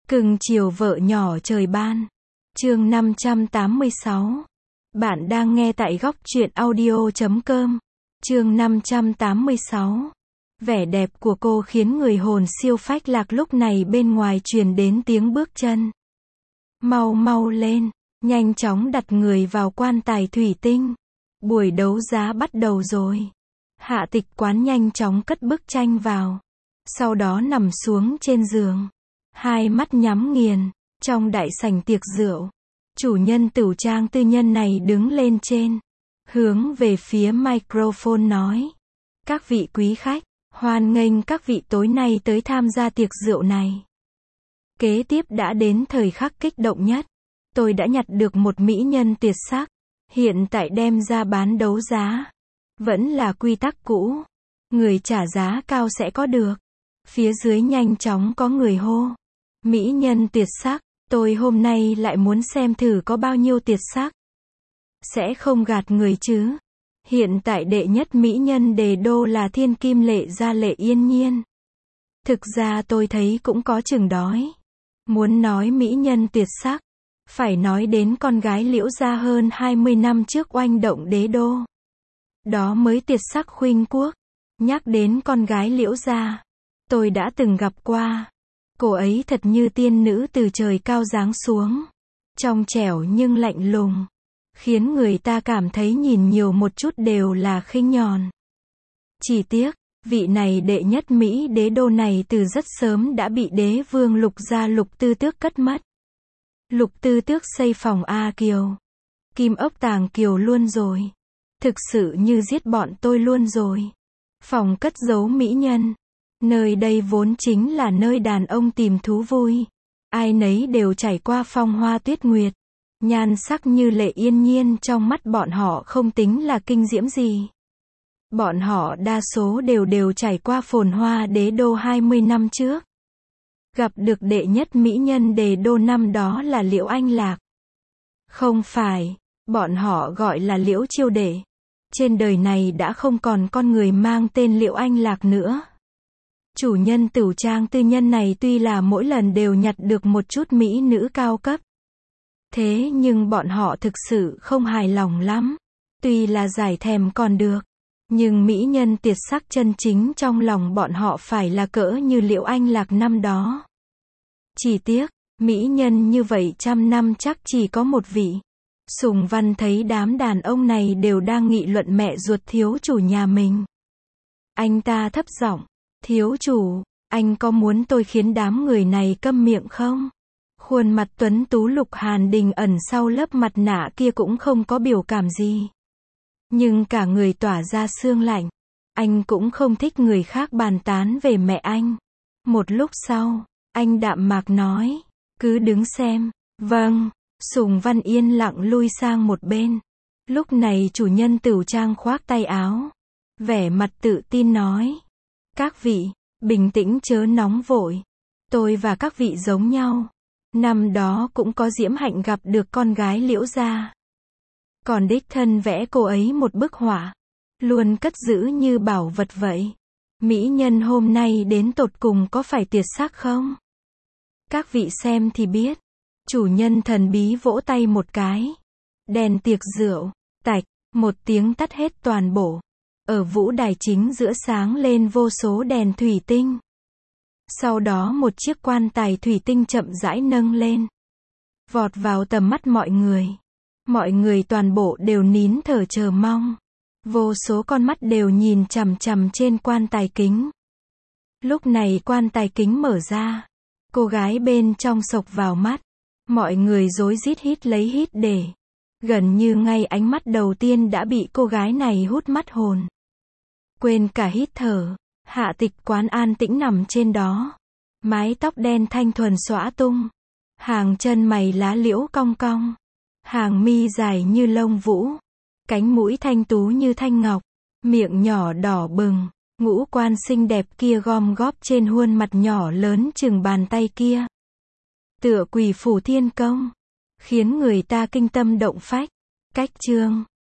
Cưng chiều vợ nhỏ trời ban. Chương 586. Bạn đang nghe tại góc truyện audio.com. Chương 586. Vẻ đẹp của cô khiến người hồn siêu phách lạc, lúc này bên ngoài truyền đến tiếng bước chân. Mau mau lên, nhanh chóng đặt người vào quan tài thủy tinh. Buổi đấu giá bắt đầu rồi. Hạ Tịch Quán nhanh chóng cất bức tranh vào. Sau đó nằm xuống trên giường. Hai mắt nhắm nghiền. Trong đại sảnh tiệc rượu, chủ nhân tửu trang tư nhân này đứng lên trên, hướng về phía microphone nói: các vị quý khách, hoan nghênh các vị tối nay tới tham gia tiệc rượu này. Kế tiếp đã đến thời khắc kích động nhất. Tôi đã nhặt được một mỹ nhân tuyệt sắc, hiện tại đem ra bán đấu giá. Vẫn là quy tắc cũ, người trả giá cao sẽ có được. Phía dưới nhanh chóng có người hô: mỹ nhân tuyệt sắc, tôi hôm nay lại muốn xem thử có bao nhiêu tuyệt sắc. Sẽ không gạt người chứ. Hiện tại đệ nhất mỹ nhân Đề Đô là thiên kim Lệ Gia Lệ Yên Nhiên. Thực ra tôi thấy cũng có chừng đói. Muốn nói mỹ nhân tuyệt sắc, phải nói đến con gái Liễu gia hơn 20 năm trước oanh động đế đô. Đó mới tuyệt sắc khuynh quốc. Nhắc đến con gái Liễu gia, tôi đã từng gặp qua. Cô ấy thật như tiên nữ từ trời cao giáng xuống. Trong trẻo nhưng lạnh lùng, khiến người ta cảm thấy nhìn nhiều một chút đều là khinh nhờn. Chỉ tiếc, vị này đệ nhất Mỹ đế đô này từ rất sớm đã bị đế vương Lục gia Lục Tư Tước cất mất. Lục Tư Tước xây phòng A Kiều, Kim Ốc Tàng Kiều luôn rồi. Thực sự như giết bọn tôi luôn rồi. Phòng cất giấu mỹ nhân. Nơi đây vốn chính là nơi đàn ông tìm thú vui. Ai nấy đều trải qua phong hoa tuyết nguyệt. Nhan sắc như Lệ Yên Nhiên trong mắt bọn họ không tính là kinh diễm gì. Bọn họ đa số đều trải qua phồn hoa đế đô 20 năm trước. Gặp được đệ nhất mỹ nhân Đề Đô năm đó là Liễu Anh Lạc. Không phải, bọn họ gọi là Liễu Chiêu Đệ. Trên đời này đã không còn con người mang tên Liễu Anh Lạc nữa. Chủ nhân tửu trang tư nhân này tuy là mỗi lần đều nhặt được một chút mỹ nữ cao cấp. Thế nhưng bọn họ thực sự không hài lòng lắm. Tuy là giải thèm còn được. Nhưng mỹ nhân tuyệt sắc chân chính trong lòng bọn họ phải là cỡ như Liễu Anh Lạc năm đó. Chỉ tiếc, mỹ nhân như vậy trăm năm chắc chỉ có một vị. Sùng Văn thấy đám đàn ông này đều đang nghị luận mẹ ruột thiếu chủ nhà mình. Anh ta thấp giọng: thiếu chủ, anh có muốn tôi khiến đám người này câm miệng không? Khuôn mặt tuấn tú Lục Hàn Đình ẩn sau lớp mặt nạ kia cũng không có biểu cảm gì. Nhưng cả người tỏa ra sương lạnh. Anh cũng không thích người khác bàn tán về mẹ anh. Một lúc sau, anh đạm mạc nói: cứ đứng xem. Vâng. Sùng Văn yên lặng lui sang một bên. Lúc này chủ nhân tửu trang khoác tay áo, vẻ mặt tự tin nói: các vị, bình tĩnh chớ nóng vội. Tôi và các vị giống nhau. Năm đó cũng có diễm hạnh gặp được con gái Liễu gia. Còn đích thân vẽ cô ấy một bức họa. Luôn cất giữ như bảo vật vậy. Mỹ nhân hôm nay đến tột cùng có phải tuyệt sắc không? Các vị xem thì biết. Chủ nhân thần bí vỗ tay một cái. Đèn tiệc rượu, tạch, một tiếng tắt hết toàn bộ. Ở vũ đài chính giữa sáng lên vô số đèn thủy tinh. Sau đó một chiếc quan tài thủy tinh chậm rãi nâng lên. Vọt vào tầm mắt mọi người. Mọi người toàn bộ đều nín thở chờ mong. Vô số con mắt đều nhìn chằm chằm trên quan tài kính. Lúc này quan tài kính mở ra. Cô gái bên trong xộc vào mắt. Mọi người rối rít hít lấy hít để. Gần như ngay ánh mắt đầu tiên đã bị cô gái này hút mất hồn. Quên cả hít thở, Hạ Tịch Quán an tĩnh nằm trên đó. Mái tóc đen thanh thuần xõa tung. Hàng chân mày lá liễu cong cong. Hàng mi dài như lông vũ. Cánh mũi thanh tú như thanh ngọc. Miệng nhỏ đỏ bừng. Ngũ quan xinh đẹp kia gom góp trên khuôn mặt nhỏ lớn chừng bàn tay kia. Tựa quỷ phủ thiên công. Khiến người ta kinh tâm động phách. Cách chương